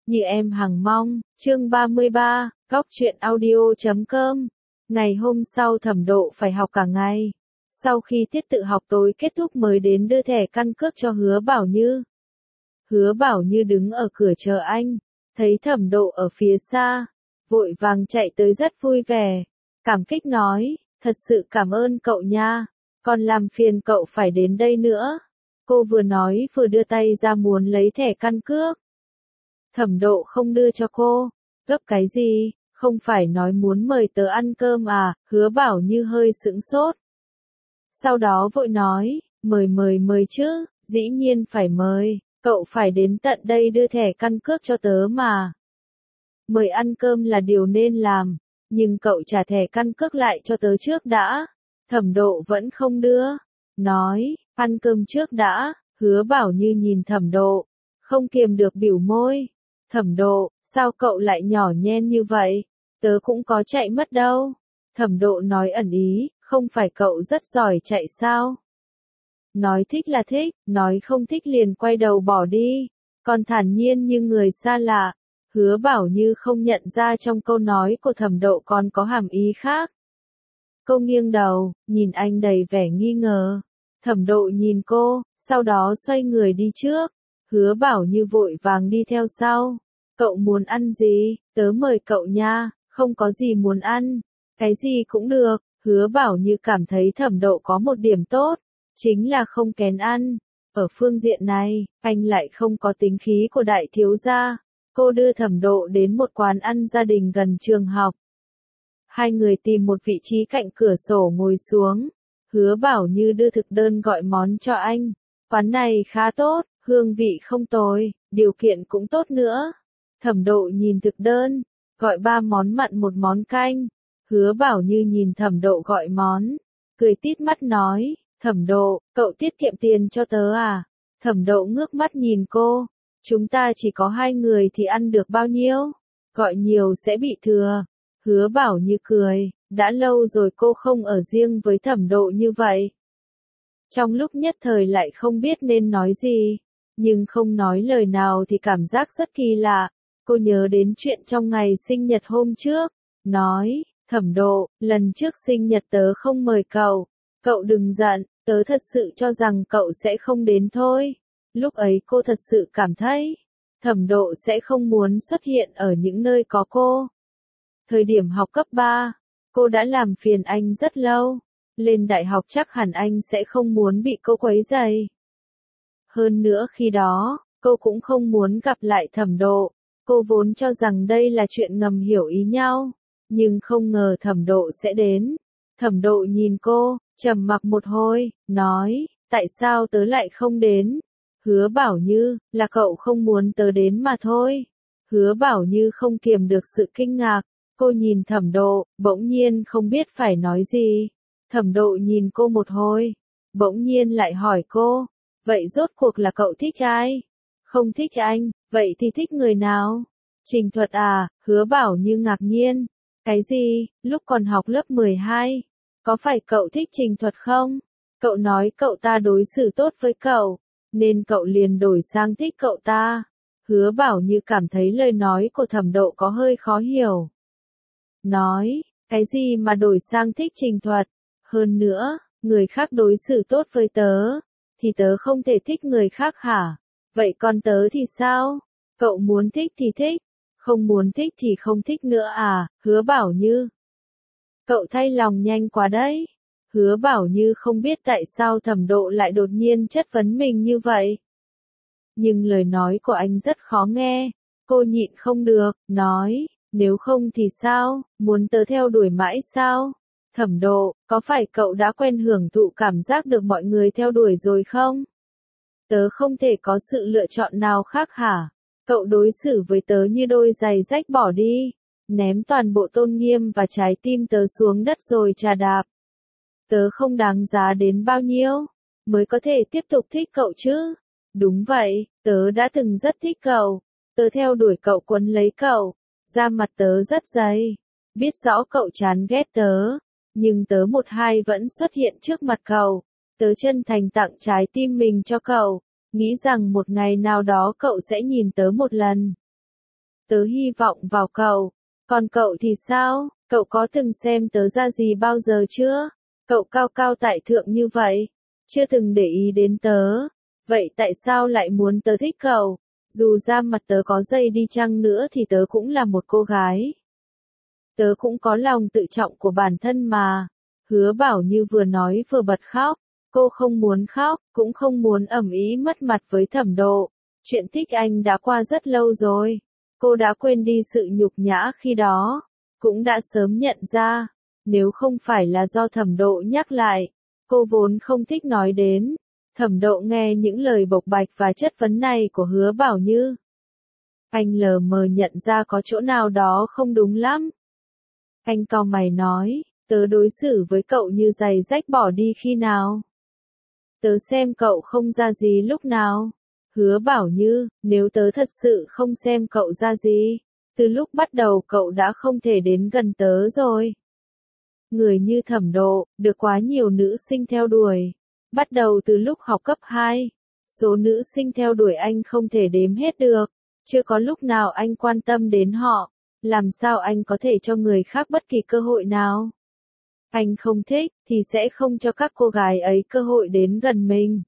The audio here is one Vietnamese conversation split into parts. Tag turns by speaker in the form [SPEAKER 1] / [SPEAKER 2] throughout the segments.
[SPEAKER 1] Như em hằng mong, chương 33, Góc truyện audio.com. Ngày hôm sau Thẩm Độ phải học cả ngày. Sau khi tiết tự học tối kết thúc mới đến đưa thẻ căn cước cho Hứa Bảo Như. Hứa Bảo Như đứng ở cửa chờ anh, thấy Thẩm Độ ở phía xa, vội vàng chạy tới rất vui vẻ, cảm kích nói, thật sự cảm ơn cậu nha, còn làm phiền cậu phải đến đây nữa. Cô vừa nói vừa đưa tay ra muốn lấy thẻ căn cước. Thẩm Độ không đưa cho cô, gấp cái gì, không phải nói muốn mời tớ ăn cơm à, Hứa Bảo Như hơi sững sốt. Sau đó vội nói, mời chứ, dĩ nhiên phải mời, cậu phải đến tận đây đưa thẻ căn cước cho tớ mà. Mời ăn cơm là điều nên làm, nhưng cậu trả thẻ căn cước lại cho tớ trước đã. Thẩm Độ vẫn không đưa, nói, ăn cơm trước đã. Hứa Bảo Như nhìn Thẩm Độ, không kiềm được bĩu môi. Thẩm Độ, sao cậu lại nhỏ nhen như vậy? Tớ cũng có chạy mất đâu. Thẩm Độ nói ẩn ý, không phải cậu rất giỏi chạy sao? Nói thích là thích, nói không thích liền quay đầu bỏ đi. Còn thản nhiên như người xa lạ. Hứa Bảo Như không nhận ra trong câu nói của Thẩm Độ còn có hàm ý khác. Cô nghiêng đầu, nhìn anh đầy vẻ nghi ngờ. Thẩm Độ nhìn cô, sau đó xoay người đi trước. Hứa Bảo Như vội vàng đi theo sau. Cậu muốn ăn gì? Tớ mời cậu nha, không có gì muốn ăn. Cái gì cũng được. Hứa Bảo Như cảm thấy Thẩm Độ có một điểm tốt, chính là không kén ăn. Ở phương diện này, anh lại không có tính khí của đại thiếu gia. Cô đưa Thẩm Độ đến một quán ăn gia đình gần trường học. Hai người tìm một vị trí cạnh cửa sổ ngồi xuống. Hứa Bảo Như đưa thực đơn gọi món cho anh. Quán này khá tốt, hương vị không tồi, điều kiện cũng tốt nữa. Thẩm Độ nhìn thực đơn, gọi 3 món mặn 1 món canh. Hứa Bảo Như nhìn Thẩm Độ gọi món, cười tít mắt nói, Thẩm Độ, cậu tiết kiệm tiền cho tớ à? Thẩm Độ ngước mắt nhìn cô, chúng ta chỉ có 2 người thì ăn được bao nhiêu? Gọi nhiều sẽ bị thừa. Hứa Bảo Như cười, đã lâu rồi cô không ở riêng với Thẩm Độ như vậy. Trong lúc nhất thời lại không biết nên nói gì, nhưng không nói lời nào thì cảm giác rất kỳ lạ. Cô nhớ đến chuyện trong ngày sinh nhật hôm trước, nói, Thẩm Độ, lần trước sinh nhật tớ không mời cậu, cậu đừng giận, tớ thật sự cho rằng cậu sẽ không đến thôi. Lúc ấy cô thật sự cảm thấy, Thẩm Độ sẽ không muốn xuất hiện ở những nơi có cô. Thời điểm học cấp 3, cô đã làm phiền anh rất lâu, lên đại học chắc hẳn anh sẽ không muốn bị cô quấy rầy. Hơn nữa khi đó, cô cũng không muốn gặp lại Thẩm Độ, cô vốn cho rằng đây là chuyện ngầm hiểu ý nhau, nhưng không ngờ Thẩm Độ sẽ đến. Thẩm Độ nhìn cô, trầm mặc một hồi, nói, tại sao tớ lại không đến? Hứa Bảo Như, là cậu không muốn tớ đến mà thôi. Hứa Bảo Như không kiềm được sự kinh ngạc, cô nhìn Thẩm Độ, bỗng nhiên không biết phải nói gì. Thẩm Độ nhìn cô một hồi, bỗng nhiên lại hỏi cô, vậy rốt cuộc là cậu thích ai? Không thích anh, vậy thì thích người nào? Trình Thuật à? Hứa Bảo Như ngạc nhiên. Cái gì, lúc còn học lớp 12? Có phải cậu thích Trình Thuật không? Cậu nói cậu ta đối xử tốt với cậu, nên cậu liền đổi sang thích cậu ta. Hứa Bảo Như cảm thấy lời nói của Thẩm Độ có hơi khó hiểu. Nói, cái gì mà đổi sang thích Trình Thuật? Hơn nữa, người khác đối xử tốt với tớ, thì tớ không thể thích người khác hả? Vậy còn tớ thì sao? Cậu muốn thích thì thích, không muốn thích thì không thích nữa à? Hứa Bảo Như, cậu thay lòng nhanh quá đấy. Hứa Bảo Như không biết tại sao Thẩm Độ lại đột nhiên chất vấn mình như vậy. Nhưng lời nói của anh rất khó nghe, cô nhịn không được, nói, nếu không thì sao, muốn tớ theo đuổi mãi sao? Thẩm Độ, có phải cậu đã quen hưởng thụ cảm giác được mọi người theo đuổi rồi không? Tớ không thể có sự lựa chọn nào khác hả? Cậu đối xử với tớ như đôi giày rách bỏ đi, ném toàn bộ tôn nghiêm và trái tim tớ xuống đất rồi chà đạp. Tớ không đáng giá đến bao nhiêu, mới có thể tiếp tục thích cậu chứ? Đúng vậy, tớ đã từng rất thích cậu, tớ theo đuổi cậu quấn lấy cậu, da mặt tớ rất dày, biết rõ cậu chán ghét tớ, nhưng tớ một hai vẫn xuất hiện trước mặt cậu, tớ chân thành tặng trái tim mình cho cậu, nghĩ rằng một ngày nào đó cậu sẽ nhìn tớ một lần. tớ hy vọng vào cậu. Còn cậu thì sao? Cậu có từng xem tớ ra gì bao giờ chưa? Cậu cao cao tại thượng như vậy, chưa từng để ý đến tớ. Vậy tại sao lại muốn tớ thích cậu? Dù da mặt tớ có dày đi chăng nữa thì tớ cũng là một cô gái. Tớ cũng có lòng tự trọng của bản thân mà. Hứa Bảo Như vừa nói vừa bật khóc. Cô không muốn khóc, cũng không muốn ầm ĩ mất mặt với Thẩm Độ. Chuyện thích anh đã qua rất lâu rồi. Cô đã quên đi sự nhục nhã khi đó. Cũng đã sớm nhận ra. Nếu không phải là do Thẩm Độ nhắc lại, cô vốn không thích nói đến. Thẩm Độ nghe những lời bộc bạch và chất vấn này của Hứa Bảo Như. Anh lờ mờ nhận ra có chỗ nào đó không đúng lắm. Anh cau mày nói, tớ đối xử với cậu như giày rách bỏ đi khi nào? Tớ xem cậu không ra gì lúc nào? Hứa Bảo Như, nếu tớ thật sự không xem cậu ra gì, từ lúc bắt đầu cậu đã không thể đến gần tớ rồi. Người như Thẩm Độ, được quá nhiều nữ sinh theo đuổi. Bắt đầu từ lúc học cấp 2, số nữ sinh theo đuổi anh không thể đếm hết được. Chưa có lúc nào anh quan tâm đến họ. Làm sao anh có thể cho người khác bất kỳ cơ hội nào? Anh không thích, thì sẽ không cho các cô gái ấy cơ hội đến gần mình.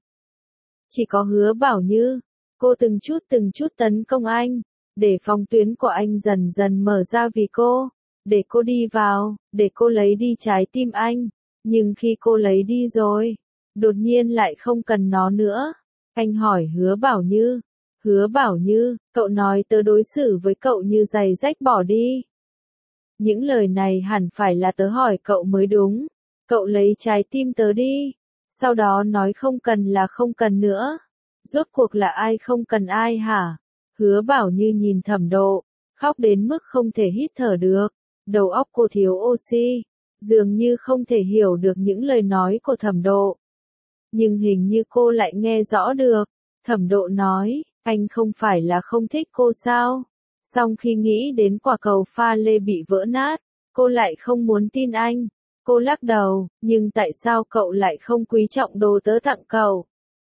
[SPEAKER 1] Chỉ có Hứa Bảo Như, cô từng chút tấn công anh, để phòng tuyến của anh dần dần mở ra vì cô, để cô đi vào, để cô lấy đi trái tim anh. Nhưng khi cô lấy đi rồi, đột nhiên lại không cần nó nữa. Anh hỏi Hứa Bảo Như, Hứa Bảo Như, cậu nói tớ đối xử với cậu như giày rách bỏ đi. Những lời này hẳn phải là tớ hỏi cậu mới đúng. Cậu lấy trái tim tớ đi. Sau đó nói không cần là không cần nữa. Rốt cuộc là ai không cần ai hả? Hứa Bảo Như nhìn Thẩm Độ, khóc đến mức không thể hít thở được. Đầu óc cô thiếu oxy, dường như không thể hiểu được những lời nói của Thẩm Độ. Nhưng hình như cô lại nghe rõ được. Thẩm Độ nói, anh không phải là không thích cô sao? Song khi nghĩ đến quả cầu pha lê bị vỡ nát, cô lại không muốn tin anh. Cô lắc đầu, nhưng tại sao cậu lại không quý trọng đồ tớ tặng cậu?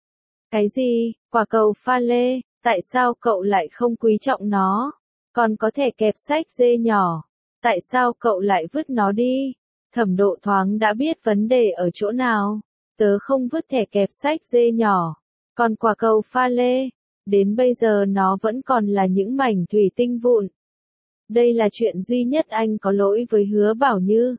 [SPEAKER 1] Cái gì? Quả cầu pha lê, tại sao cậu lại không quý trọng nó? Còn có thể kẹp sách dê nhỏ, tại sao cậu lại vứt nó đi? Thẩm Độ thoáng đã biết vấn đề ở chỗ nào. Tớ không vứt thẻ kẹp sách dê nhỏ. Còn quả cầu pha lê, đến bây giờ nó vẫn còn là những mảnh thủy tinh vụn. Đây là chuyện duy nhất anh có lỗi với Hứa Bảo Như.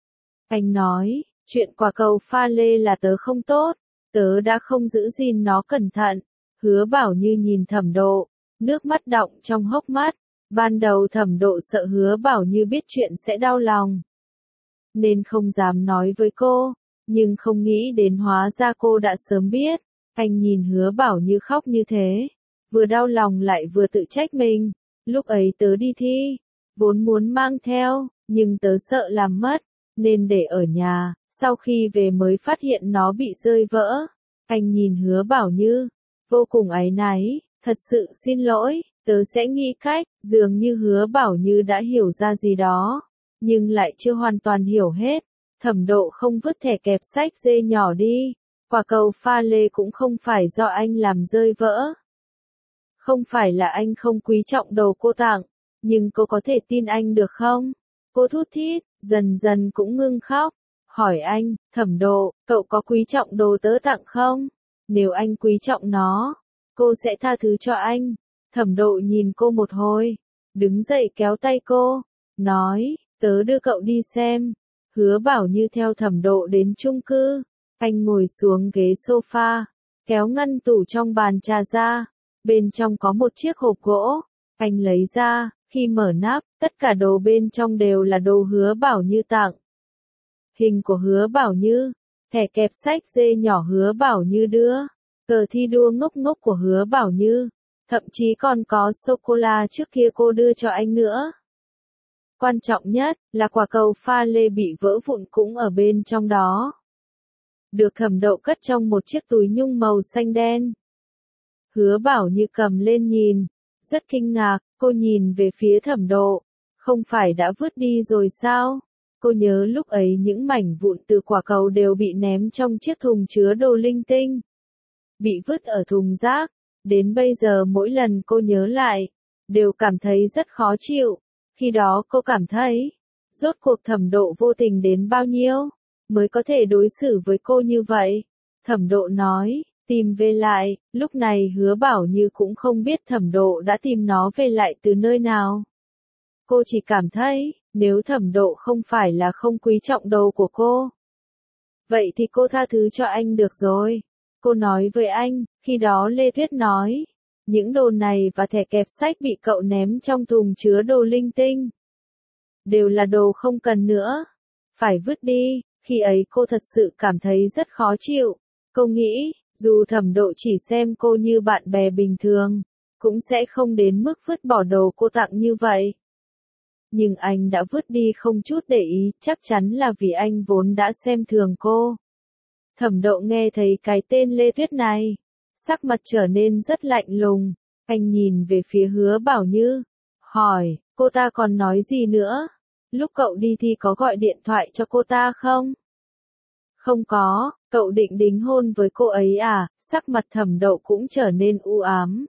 [SPEAKER 1] Anh nói, chuyện quả cầu pha lê là tớ không tốt, tớ đã không giữ gìn nó cẩn thận. Hứa Bảo Như nhìn Thẩm Độ, nước mắt đọng trong hốc mắt. Ban đầu Thẩm Độ sợ Hứa Bảo Như biết chuyện sẽ đau lòng, nên không dám nói với cô, nhưng không nghĩ đến hóa ra cô đã sớm biết. Anh nhìn Hứa Bảo Như khóc như thế, vừa đau lòng lại vừa tự trách mình. Lúc ấy tớ đi thi, vốn muốn mang theo, nhưng tớ sợ làm mất, nên để ở nhà, sau khi về mới phát hiện nó bị rơi vỡ. Anh nhìn Hứa Bảo Như, vô cùng áy náy, thật sự xin lỗi, tớ sẽ nghĩ cách. Dường như Hứa Bảo Như đã hiểu ra gì đó, nhưng lại chưa hoàn toàn hiểu hết. Thẩm Độ không vứt thẻ kẹp sách dê nhỏ đi. Quả cầu pha lê cũng không phải do anh làm rơi vỡ. Không phải là anh không quý trọng đồ cô tặng, nhưng cô có thể tin anh được không? Cô thút thít, dần dần cũng ngưng khóc. Hỏi anh, Thẩm Độ, cậu có quý trọng đồ tớ tặng không? Nếu anh quý trọng nó, cô sẽ tha thứ cho anh. Thẩm Độ nhìn cô một hồi, đứng dậy kéo tay cô, nói, tớ đưa cậu đi xem. Hứa Bảo Như theo Thẩm Độ đến chung cư. Anh ngồi xuống ghế sofa, kéo ngăn tủ trong bàn trà ra. Bên trong có một chiếc hộp gỗ. Anh lấy ra, khi mở nắp, tất cả đồ bên trong đều là đồ Hứa Bảo Như tặng. Hình của Hứa Bảo Như, thẻ kẹp sách dê nhỏ Hứa Bảo Như đưa, cờ thi đua ngốc ngốc của Hứa Bảo Như, thậm chí còn có sô-cô-la trước kia cô đưa cho anh nữa. Quan trọng nhất là quả cầu pha lê bị vỡ vụn cũng ở bên trong đó. Được Thẩm Độ cất trong một chiếc túi nhung màu xanh đen. Hứa Bảo Như cầm lên nhìn, rất kinh ngạc. Cô nhìn về phía Thẩm Độ, không phải đã vứt đi rồi sao? Cô nhớ lúc ấy những mảnh vụn từ quả cầu đều bị ném trong chiếc thùng chứa đồ linh tinh, bị vứt ở thùng rác. Đến bây giờ mỗi lần cô nhớ lại, đều cảm thấy rất khó chịu. Khi đó cô cảm thấy, rốt cuộc Thẩm Độ vô tình đến bao nhiêu, mới có thể đối xử với cô như vậy. Thẩm Độ nói, tìm về lại, lúc này Hứa Bảo Như cũng không biết Thẩm Độ đã tìm nó về lại từ nơi nào. Cô chỉ cảm thấy, nếu Thẩm Độ không phải là không quý trọng đồ của cô, vậy thì cô tha thứ cho anh được rồi. Cô nói với anh, khi đó Lê Tuyết nói, những đồ này và thẻ kẹp sách bị cậu ném trong thùng chứa đồ linh tinh, đều là đồ không cần nữa, phải vứt đi. Khi ấy cô thật sự cảm thấy rất khó chịu. Cô nghĩ, dù Thẩm Độ chỉ xem cô như bạn bè bình thường, cũng sẽ không đến mức vứt bỏ đồ cô tặng như vậy. Nhưng anh đã vứt đi không chút để ý, chắc chắn là vì anh vốn đã xem thường cô. Thẩm Độ nghe thấy cái tên Lê Tuyết này, sắc mặt trở nên rất lạnh lùng. Anh nhìn về phía Hứa Bảo Như, hỏi, cô ta còn nói gì nữa? Lúc cậu đi thì có gọi điện thoại cho cô ta không? Không có, cậu định đính hôn với cô ấy à? Sắc mặt Thẩm Độ cũng trở nên u ám.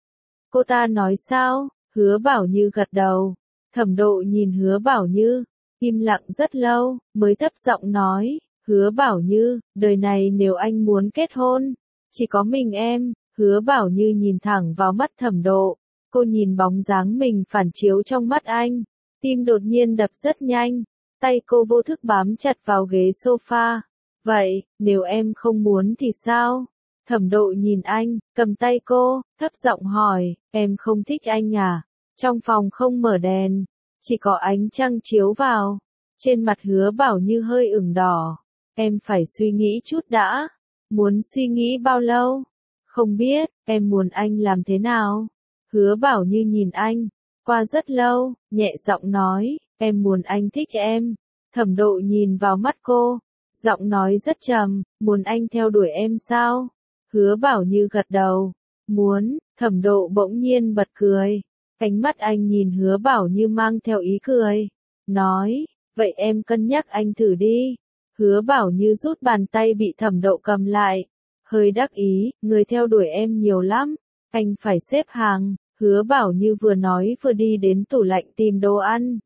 [SPEAKER 1] Cô ta nói sao? Hứa Bảo Như gật đầu. Thẩm Độ nhìn Hứa Bảo Như, im lặng rất lâu, mới thấp giọng nói, Hứa Bảo Như, đời này nếu anh muốn kết hôn, chỉ có mình em. Hứa Bảo Như nhìn thẳng vào mắt Thẩm Độ, cô nhìn bóng dáng mình phản chiếu trong mắt anh, tim đột nhiên đập rất nhanh, tay cô vô thức bám chặt vào ghế sofa. Vậy, nếu em không muốn thì sao? Thẩm Độ nhìn anh, cầm tay cô, thấp giọng hỏi, em không thích anh à? Trong phòng không mở đèn, chỉ có ánh trăng chiếu vào. Trên mặt Hứa Bảo Như hơi ửng đỏ. Em phải suy nghĩ chút đã. Muốn suy nghĩ bao lâu? Không biết, em muốn anh làm thế nào? Hứa Bảo Như nhìn anh, qua rất lâu, nhẹ giọng nói, em muốn anh thích em. Thẩm Độ nhìn vào mắt cô, giọng nói rất trầm, muốn anh theo đuổi em sao? Hứa Bảo Như gật đầu, muốn. Thẩm Độ bỗng nhiên bật cười. Ánh mắt anh nhìn Hứa Bảo Như mang theo ý cười, nói, vậy em cân nhắc anh thử đi. Hứa Bảo Như rút bàn tay bị Thẩm Độ cầm lại, hơi đắc ý, người theo đuổi em nhiều lắm, anh phải xếp hàng. Hứa Bảo Như vừa nói vừa đi đến tủ lạnh tìm đồ ăn.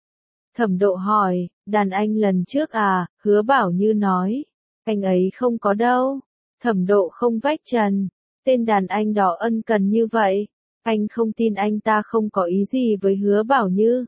[SPEAKER 1] Thẩm Độ hỏi, đàn anh lần trước à? Hứa Bảo Như nói, anh ấy không có đâu. Thẩm Độ không vạch trần, tên đàn anh đó ân cần như vậy, anh không tin anh ta không có ý gì với Hứa Bảo Như.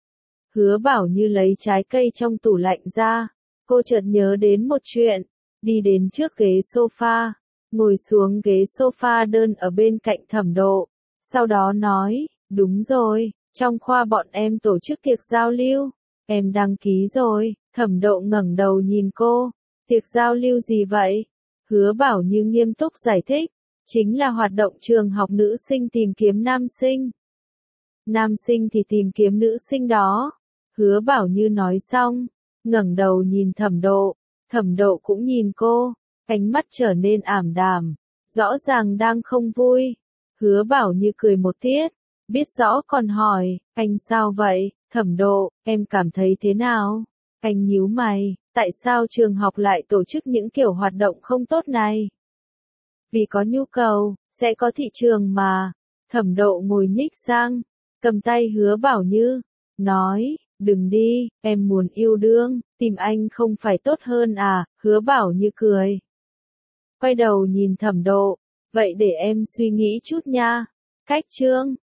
[SPEAKER 1] Hứa Bảo Như lấy trái cây trong tủ lạnh ra, cô chợt nhớ đến một chuyện, đi đến trước ghế sofa, ngồi xuống ghế sofa đơn ở bên cạnh Thẩm Độ, sau đó nói, đúng rồi, trong khoa bọn em tổ chức tiệc giao lưu, em đăng ký rồi. Thẩm Độ ngẩng đầu nhìn cô, tiệc giao lưu gì vậy? Hứa Bảo Như nghiêm túc giải thích, chính là hoạt động trường học nữ sinh tìm kiếm nam sinh. Nam sinh thì tìm kiếm nữ sinh đó. Hứa Bảo Như nói xong, ngẩng đầu nhìn Thẩm Độ, Thẩm Độ cũng nhìn cô, ánh mắt trở nên ảm đạm, rõ ràng đang không vui. Hứa Bảo Như cười một tiết, biết rõ còn hỏi, anh sao vậy? Thẩm Độ, em cảm thấy thế nào? Anh nhíu mày, tại sao trường học lại tổ chức những kiểu hoạt động không tốt này? Vì có nhu cầu, sẽ có thị trường mà. Thẩm Độ ngồi nhích sang, cầm tay Hứa Bảo Như, nói, đừng đi, em muốn yêu đương, tìm anh không phải tốt hơn à? Hứa Bảo Như cười, quay đầu nhìn Thẩm Độ, vậy để em suy nghĩ chút nha. Cách chương